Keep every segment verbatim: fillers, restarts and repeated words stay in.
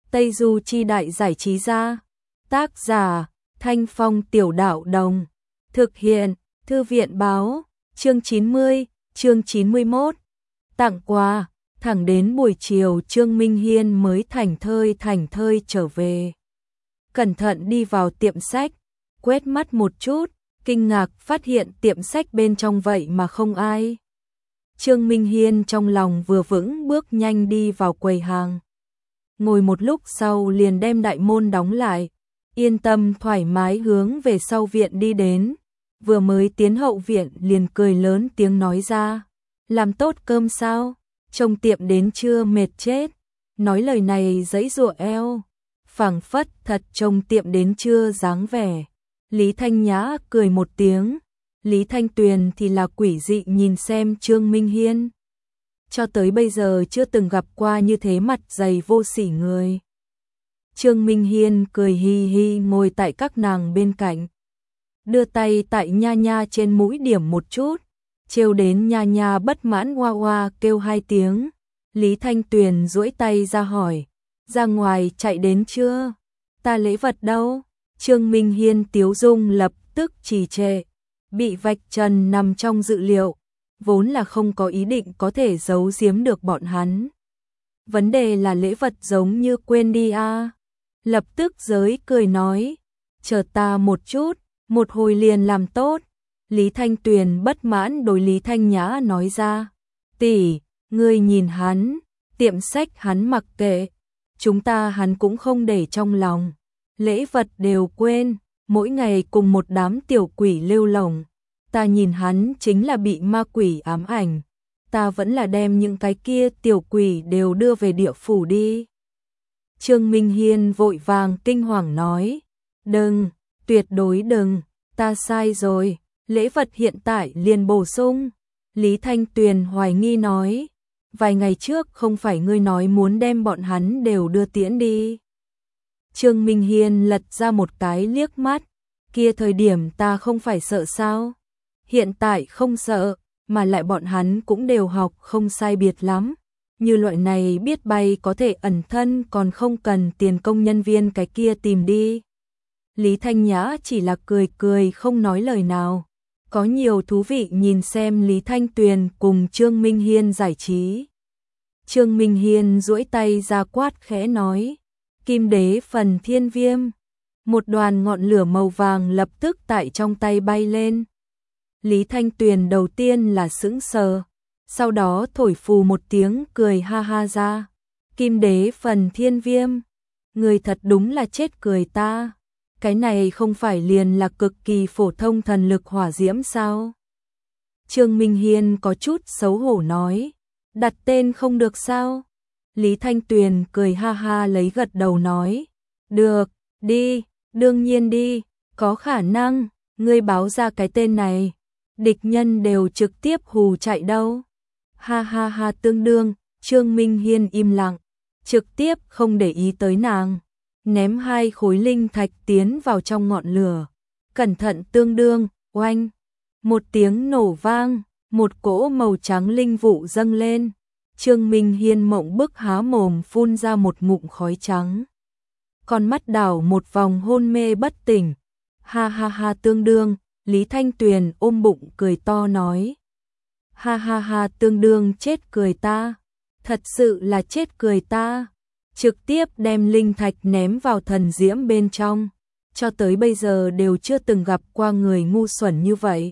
Tây Du Chi Đại Giải Trí Gia. Tác giả Thanh Phong Tiểu Đạo Đồng. Thực hiện Thư viện Báo. Chương chín mươi, chương chín mươi mốt. Tặng quà. Thẳng đến buổi chiều Trương Minh Hiên mới thảnh thơi thảnh thơi trở về. Cẩn thận đi vào tiệm sách, quét mắt một chút, kinh ngạc phát hiện tiệm sách bên trong vậy mà không ai. Trương Minh Hiên trong lòng vừa vững bước nhanh đi vào quầy hàng. Ngồi một lúc sau liền đem đại môn đóng lại, yên tâm thoải mái hướng về sau viện đi đến. Vừa mới tiến hậu viện liền cười lớn tiếng nói ra, làm tốt cơm sao? Trông tiệm đến chưa mệt chết. Nói lời này giãy giụa eo, phảng phất thật trông tiệm đến chưa dáng vẻ. Lý Thanh Nhã cười một tiếng, Lý Thanh Tuyền thì là quỷ dị nhìn xem Trương Minh Hiên. Cho tới bây giờ chưa từng gặp qua như thế mặt dày vô sỉ người. Trương Minh Hiên cười hi hi ngồi tại các nàng bên cạnh, đưa tay tại Nha Nha trên mũi điểm một chút, trêu đến Nha Nha bất mãn hoa hoa kêu hai tiếng. Lý Thanh Tuyền duỗi tay ra hỏi, ra ngoài chạy đến chưa? Ta lễ vật đâu? Trương Minh Hiên tiếu dung lập tức trì trệ, bị vạch trần nằm trong dự liệu, vốn là không có ý định có thể giấu giếm được bọn hắn. Vấn đề là lễ vật giống như quên đi a. À. Lập tức giới cười nói, chờ ta một chút, một hồi liền làm tốt. Lý Thanh Tuyền bất mãn đối Lý Thanh Nhã nói ra, tỷ, ngươi nhìn hắn, tiệm sách hắn mặc kệ, chúng ta hắn cũng không để trong lòng, lễ vật đều quên, mỗi ngày cùng một đám tiểu quỷ lêu lổng, ta nhìn hắn chính là bị ma quỷ ám ảnh, ta vẫn là đem những cái kia tiểu quỷ đều đưa về địa phủ đi. Trương Minh Hiên vội vàng kinh hoàng nói, đừng, tuyệt đối đừng, ta sai rồi, lễ vật hiện tại liền bổ sung. Lý Thanh Tuyền hoài nghi nói, vài ngày trước không phải ngươi nói muốn đem bọn hắn đều đưa tiễn đi. Trương Minh Hiên lật ra một cái liếc mắt, kia thời điểm ta không phải sợ sao? Hiện tại không sợ, mà lại bọn hắn cũng đều học không sai biệt lắm. Như loại này biết bay có thể ẩn thân còn không cần tiền công nhân viên cái kia tìm đi. Lý Thanh Nhã chỉ là cười cười không nói lời nào. Có nhiều thú vị nhìn xem Lý Thanh Tuyền cùng Trương Minh Hiên giải trí. Trương Minh Hiên duỗi tay ra quát khẽ nói, Kim Đế Phần Thiên Viêm. Một đoàn ngọn lửa màu vàng lập tức tại trong tay bay lên. Lý Thanh Tuyền đầu tiên là sững sờ, sau đó thổi phù một tiếng cười ha ha ra. Kim Đế Phần Thiên Viêm, người thật đúng là chết cười ta. Cái này không phải liền là cực kỳ phổ thông thần lực hỏa diễm sao? Trương Minh Hiên có chút xấu hổ nói, đặt tên không được sao? Lý Thanh Tuyền cười ha ha lấy gật đầu nói, được, đi, đương nhiên đi, có khả năng, ngươi báo ra cái tên này, địch nhân đều trực tiếp hù chạy đâu. Ha ha ha tương đương, Trương Minh Hiên im lặng, trực tiếp không để ý tới nàng. Ném hai khối linh thạch tiến vào trong ngọn lửa. Cẩn thận tương đương, oanh. Một tiếng nổ vang, một cỗ màu trắng linh vụ dâng lên. Trương Minh Hiên mộng bức há mồm phun ra một ngụm khói trắng. Con mắt đảo một vòng hôn mê bất tỉnh. Ha ha ha tương đương, Lý Thanh Tuyền ôm bụng cười to nói. Ha ha ha tương đương chết cười ta. Thật sự là chết cười ta. Trực tiếp đem linh thạch ném vào thần diễm bên trong, cho tới bây giờ đều chưa từng gặp qua người ngu xuẩn như vậy.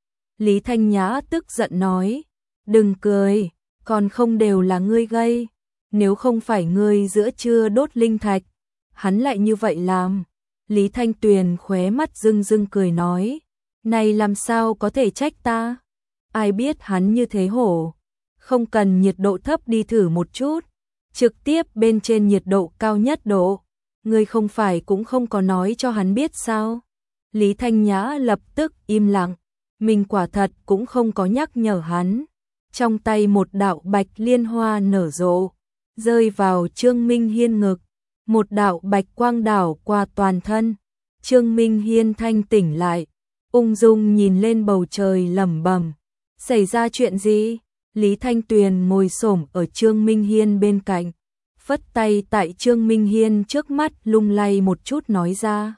Lý Thanh Nhã tức giận nói, đừng cười, còn không đều là ngươi gây, nếu không phải ngươi giữa trưa đốt linh thạch, hắn lại như vậy làm. Lý Thanh Tuyền khóe mắt rưng rưng cười nói, này làm sao có thể trách ta, ai biết hắn như thế hổ, không cần nhiệt độ thấp đi thử một chút. Trực tiếp bên trên nhiệt độ cao nhất độ, ngươi không phải cũng không có nói cho hắn biết sao? Lý Thanh Nhã lập tức im lặng, mình quả thật cũng không có nhắc nhở hắn. Trong tay một đạo bạch liên hoa nở rộ, rơi vào Trương Minh Hiên ngực, một đạo bạch quang đảo qua toàn thân. Trương Minh Hiên thanh tỉnh lại, ung dung nhìn lên bầu trời lẩm bẩm, xảy ra chuyện gì? Lý Thanh Tuyền ngồi xổm ở Trương Minh Hiên bên cạnh, phất tay tại Trương Minh Hiên trước mắt lung lay một chút nói ra.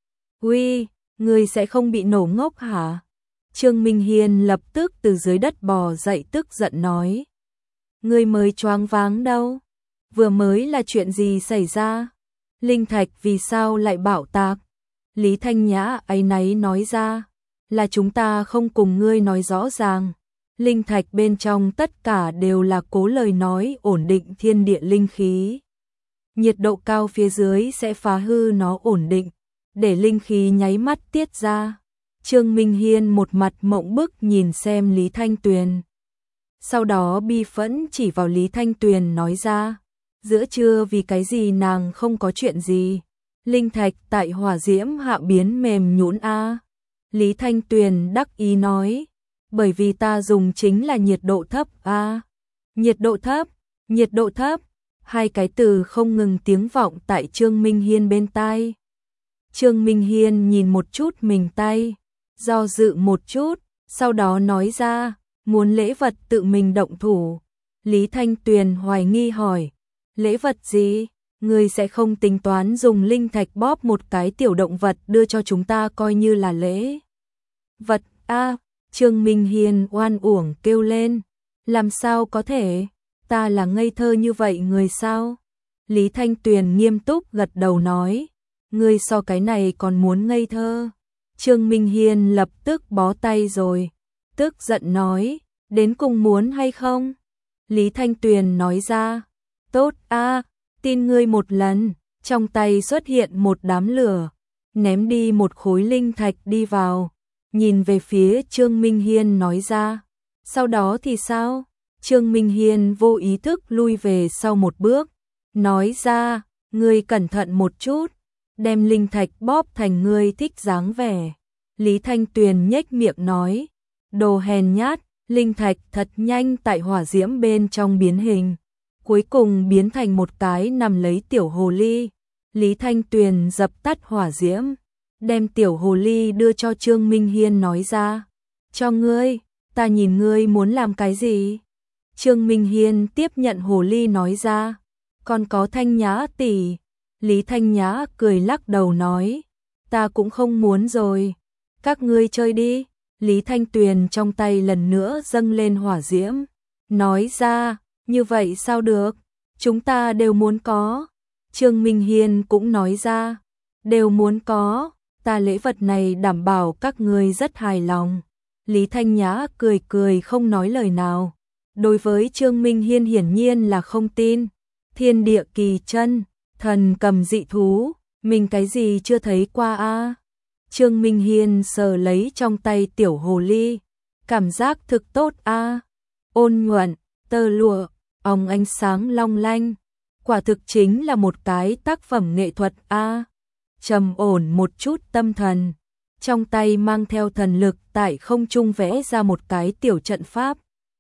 Uy, ngươi sẽ không bị nổ ngốc hả? Trương Minh Hiên lập tức từ dưới đất bò dậy tức giận nói. Ngươi mới choáng váng đâu? Vừa mới là chuyện gì xảy ra? Linh thạch vì sao lại bạo tạc? Lý Thanh Nhã áy náy nói ra. Là chúng ta không cùng ngươi nói rõ ràng. Linh thạch bên trong tất cả đều là cố lời nói ổn định thiên địa linh khí. Nhiệt độ cao phía dưới sẽ phá hư nó ổn định, để linh khí nháy mắt tiết ra. Trương Minh Hiên một mặt mộng bức nhìn xem Lý Thanh Tuyền. Sau đó bi phẫn chỉ vào Lý Thanh Tuyền nói ra. Giữa trưa vì cái gì nàng không có chuyện gì? Linh thạch tại hỏa diễm hạ biến mềm nhũn a. Lý Thanh Tuyền đắc ý nói. Bởi vì ta dùng chính là nhiệt độ thấp a. Nhiệt độ thấp, nhiệt độ thấp. Hai cái từ không ngừng tiếng vọng tại Trương Minh Hiên bên tai. Trương Minh Hiên nhìn một chút mình tay, do dự một chút, sau đó nói ra, muốn lễ vật tự mình động thủ. Lý Thanh Tuyền hoài nghi hỏi, lễ vật gì? Ngươi sẽ không tính toán dùng linh thạch bóp một cái tiểu động vật đưa cho chúng ta coi như là lễ vật a? Trương Minh Hiên oan uổng kêu lên, làm sao có thể, ta là ngây thơ như vậy người sao? Lý Thanh Tuyền nghiêm túc gật đầu nói, ngươi so cái này còn muốn ngây thơ. Trương Minh Hiên lập tức bó tay rồi, tức giận nói, đến cùng muốn hay không? Lý Thanh Tuyền nói ra, tốt a, tin ngươi một lần. Trong tay xuất hiện một đám lửa, ném đi một khối linh thạch đi vào, nhìn về phía Trương Minh Hiên nói ra, sau đó thì sao? Trương Minh Hiên vô ý thức lui về sau một bước, nói ra, ngươi cẩn thận một chút, đem linh thạch bóp thành ngươi thích dáng vẻ. Lý Thanh Tuyền nhếch miệng nói, đồ hèn nhát. Linh thạch thật nhanh tại hỏa diễm bên trong biến hình, cuối cùng biến thành một cái nằm lấy tiểu hồ ly. Lý Thanh Tuyền dập tắt hỏa diễm, đem tiểu hồ ly đưa cho Trương Minh Hiên nói ra, cho ngươi, ta nhìn ngươi muốn làm cái gì? Trương Minh Hiên tiếp nhận hồ ly nói ra, còn có Thanh Nhã tỷ. Lý Thanh Nhã cười lắc đầu nói, ta cũng không muốn rồi, các ngươi chơi đi. Lý Thanh Tuyền trong tay lần nữa dâng lên hỏa diễm, nói ra, như vậy sao được, chúng ta đều muốn có. Trương Minh Hiên cũng nói ra, đều muốn có, ta lễ vật này đảm bảo các ngươi rất hài lòng. Lý Thanh Nhã cười cười không nói lời nào, đối với Trương Minh Hiên hiển nhiên là không tin. Thiên địa kỳ chân, thần cầm dị thú, mình cái gì chưa thấy qua a? Trương Minh Hiên sờ lấy trong tay tiểu hồ ly, cảm giác thực tốt a, ôn nhuận, tơ lụa, óng ánh sáng long lanh, quả thực chính là một cái tác phẩm nghệ thuật a. Trầm ổn một chút tâm thần, trong tay mang theo thần lực tại không trung vẽ ra một cái tiểu trận pháp,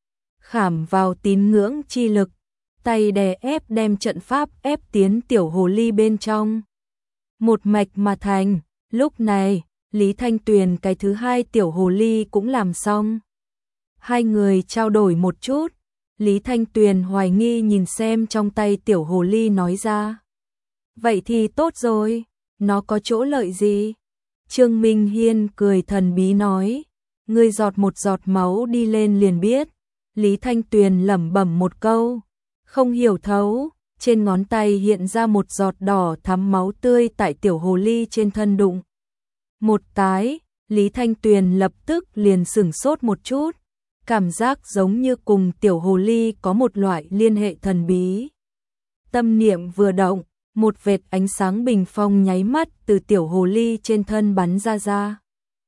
khảm vào tín ngưỡng chi lực, tay đè ép đem trận pháp ép tiến tiểu hồ ly bên trong, một mạch mà thành. Lúc này, Lý Thanh Tuyền cái thứ hai tiểu hồ ly cũng làm xong. Hai người trao đổi một chút, Lý Thanh Tuyền hoài nghi nhìn xem trong tay tiểu hồ ly nói ra. Vậy thì tốt rồi, nó có chỗ lợi gì? Trương Minh Hiên cười thần bí nói, ngươi giọt một giọt máu đi lên liền biết. Lý Thanh Tuyền lẩm bẩm một câu, không hiểu thấu, trên ngón tay hiện ra một giọt đỏ thắm máu tươi tại tiểu hồ ly trên thân đụng. Một cái, Lý Thanh Tuyền lập tức liền sửng sốt một chút, cảm giác giống như cùng tiểu hồ ly có một loại liên hệ thần bí. Tâm niệm vừa động, một vệt ánh sáng bình phong nháy mắt từ tiểu hồ ly trên thân bắn ra ra.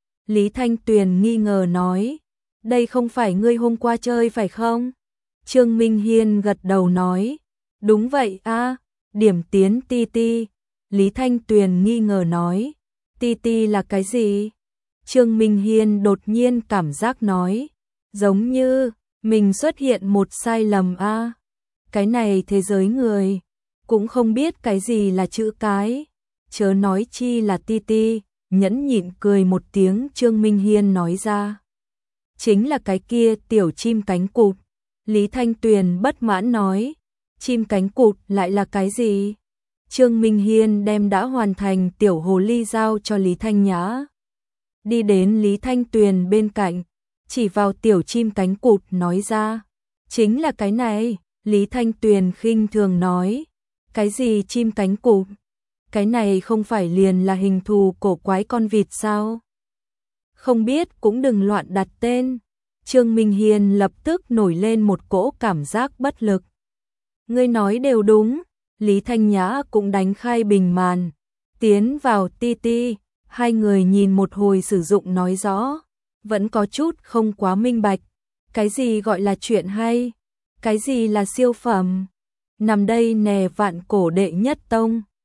Lý Thanh Tuyền nghi ngờ nói, đây không phải ngươi hôm qua chơi phải không? Trương Minh Hiên gật đầu nói, đúng vậy a, điểm tiến ti ti. Lý Thanh Tuyền nghi ngờ nói, ti ti là cái gì? Trương Minh Hiên đột nhiên cảm giác nói, giống như mình xuất hiện một sai lầm a. Cái này thế giới người cũng không biết cái gì là chữ cái, chớ nói chi là ti ti. Nhẫn nhịn cười một tiếng, Trương Minh Hiên nói ra, chính là cái kia tiểu chim cánh cụt. Lý Thanh Tuyền bất mãn nói, Chim cánh cụt lại là cái gì? Trương Minh Hiên đem đã hoàn thành tiểu hồ ly giao cho Lý Thanh Nhã. Đi đến Lý Thanh Tuyền bên cạnh, chỉ vào tiểu chim cánh cụt nói ra. Chính là cái này, Lý Thanh Tuyền khinh thường nói. Cái gì chim cánh cụt? Cái này không phải liền là hình thù cổ quái con vịt sao? Không biết cũng đừng loạn đặt tên. Trương Minh Hiên lập tức nổi lên một cỗ cảm giác bất lực. Ngươi nói đều đúng, Lý Thanh Nhã cũng đánh khai bình màn, tiến vào ti ti, hai người nhìn một hồi sử dụng nói rõ, vẫn có chút không quá minh bạch, cái gì gọi là chuyện hay, cái gì là siêu phẩm, nằm đây nè vạn cổ đệ nhất tông.